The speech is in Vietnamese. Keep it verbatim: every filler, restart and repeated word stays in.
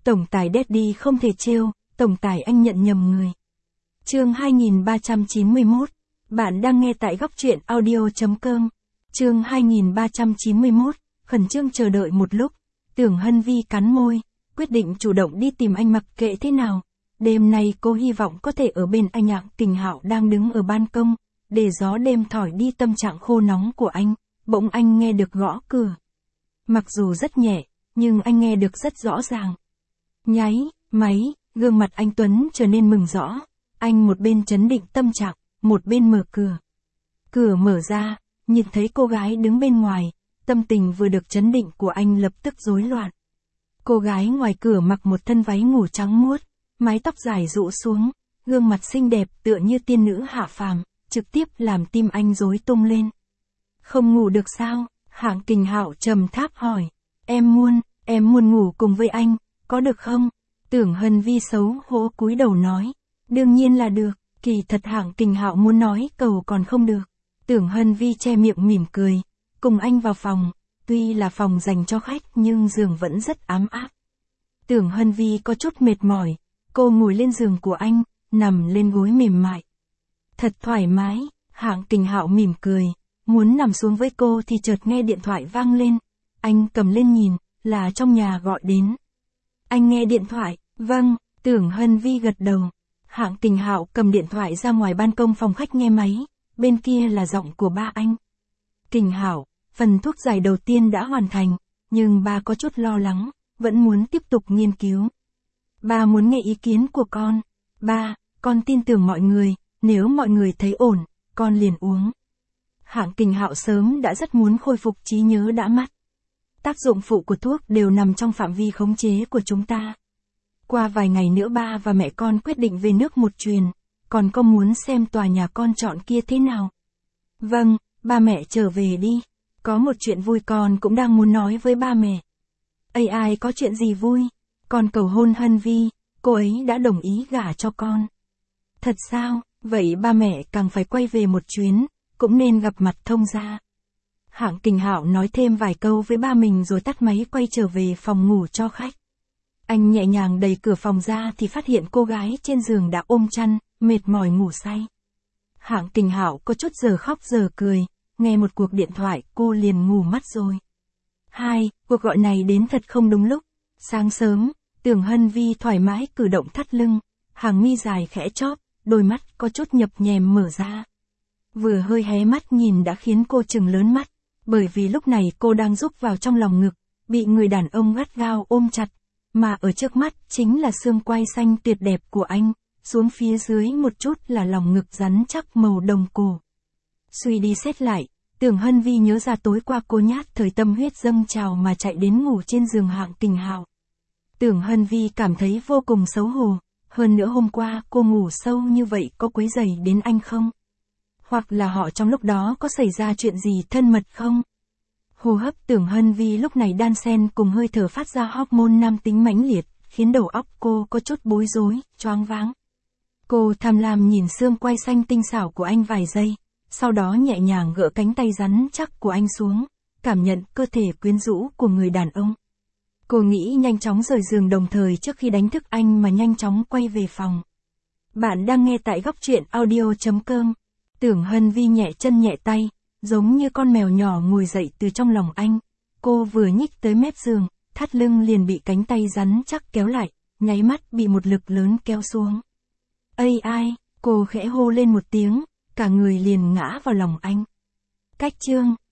Tổng tài Daddy không thể trêu, tổng tài anh nhận nhầm người. Chương hai nghìn ba trăm chín mươi mốt. Bạn đang nghe tại góc truyện audio chấm com. Chương hai nghìn ba trăm chín mươi mốt. Khẩn trương chờ đợi một lúc, Tưởng Hân Vi cắn môi, quyết định chủ động đi tìm anh mặc kệ thế nào. Đêm nay cô hy vọng có thể ở bên anh Hạng Kình Hạo đang đứng ở ban công, để gió đêm thổi đi tâm trạng khô nóng của anh. Bỗng anh nghe được gõ cửa. Mặc dù rất nhẹ, nhưng anh nghe được rất rõ ràng. Nháy, máy, gương mặt anh Tuấn trở nên mừng rõ. Anh một bên trấn định tâm trạng, một bên mở cửa. Cửa mở ra, nhìn thấy cô gái đứng bên ngoài, tâm tình vừa được trấn định của anh lập tức rối loạn. Cô gái ngoài cửa mặc một thân váy ngủ trắng muốt, mái tóc dài rũ xuống, gương mặt xinh đẹp tựa như tiên nữ hạ phàm, trực tiếp làm tim anh rối tung lên. Không ngủ được sao? Hạng Kình Hạo trầm thấp hỏi. Em muốn, em muốn ngủ cùng với anh, có được không? Tưởng Hân Vi xấu hổ cúi đầu nói. Đương nhiên là được, kỳ thật Hạng Kình Hạo muốn nói cầu còn không được. Tưởng Hân Vi che miệng mỉm cười, cùng anh vào phòng, tuy là phòng dành cho khách nhưng giường vẫn rất ấm áp. Tưởng Hân Vi có chút mệt mỏi, cô ngồi lên giường của anh, nằm lên gối mềm mại. Thật thoải mái, Hạng Kình Hạo mỉm cười, muốn nằm xuống với cô thì chợt nghe điện thoại vang lên. Anh cầm lên nhìn, là trong nhà gọi đến. Anh nghe điện thoại, vâng, Tưởng Hân Vi gật đầu. Hạng Kình Hạo cầm điện thoại ra ngoài ban công phòng khách nghe máy, bên kia là giọng của ba anh. Kình Hạo, phần thuốc giải đầu tiên đã hoàn thành, nhưng ba có chút lo lắng, vẫn muốn tiếp tục nghiên cứu. Ba muốn nghe ý kiến của con. Ba, con tin tưởng mọi người, nếu mọi người thấy ổn, con liền uống. Hạng Kình Hạo sớm đã rất muốn khôi phục trí nhớ đã mất. Tác dụng phụ của thuốc đều nằm trong phạm vi khống chế của chúng ta. Qua vài ngày nữa ba và mẹ con quyết định về nước một chuyền, còn con muốn xem tòa nhà con chọn kia thế nào. Vâng, ba mẹ trở về đi. Có một chuyện vui con cũng đang muốn nói với ba mẹ. Ây ai có chuyện gì vui? Con cầu hôn Hân Vi, cô ấy đã đồng ý gả cho con. Thật sao? Vậy ba mẹ càng phải quay về một chuyến, cũng nên gặp mặt thông gia. Hạng Kình Hạo nói thêm vài câu với ba mình rồi tắt máy quay trở về phòng ngủ cho khách. Anh nhẹ nhàng đẩy cửa phòng ra thì phát hiện cô gái trên giường đã ôm chăn, mệt mỏi ngủ say. Hạng Kình Hạo có chút giờ khóc giờ cười, nghe một cuộc điện thoại cô liền ngủ mất rồi. Hai, cuộc gọi này đến thật không đúng lúc. Sáng sớm, Tưởng Hân Vi thoải mái cử động thắt lưng, hàng mi dài khẽ chóp, đôi mắt có chút nhập nhèm mở ra. Vừa hơi hé mắt nhìn đã khiến cô trừng lớn mắt, bởi vì lúc này cô đang rúc vào trong lòng ngực, bị người đàn ông gắt gao ôm chặt, mà ở trước mắt chính là xương quai xanh tuyệt đẹp của anh, xuống phía dưới một chút là lòng ngực rắn chắc màu đồng cổ. Suy đi xét lại, Tưởng Hân Vi nhớ ra tối qua cô nhát thời tâm huyết dâng trào mà chạy đến ngủ trên giường Hạng Kình Hạo. Tưởng Hân Vi cảm thấy vô cùng xấu hổ, hơn nữa hôm qua cô ngủ sâu như vậy có quấy rầy đến anh không? Hoặc là họ trong lúc đó có xảy ra chuyện gì thân mật không? Hô hấp Tưởng Hân Vi lúc này đan xen cùng hơi thở phát ra hormone nam tính mãnh liệt, khiến đầu óc cô có chút bối rối, choáng váng. Cô tham lam nhìn xương quai xanh tinh xảo của anh vài giây, sau đó nhẹ nhàng gỡ cánh tay rắn chắc của anh xuống, cảm nhận cơ thể quyến rũ của người đàn ông. Cô nghĩ nhanh chóng rời giường đồng thời trước khi đánh thức anh mà nhanh chóng quay về phòng. Bạn đang nghe tại góc truyện audio chấm com. Tưởng Hân Vi nhẹ chân nhẹ tay, giống như con mèo nhỏ ngồi dậy từ trong lòng anh. Cô vừa nhích tới mép giường, thắt lưng liền bị cánh tay rắn chắc kéo lại, nháy mắt bị một lực lớn kéo xuống. Ây ai, cô khẽ hô lên một tiếng, cả người liền ngã vào lòng anh. Cách chương.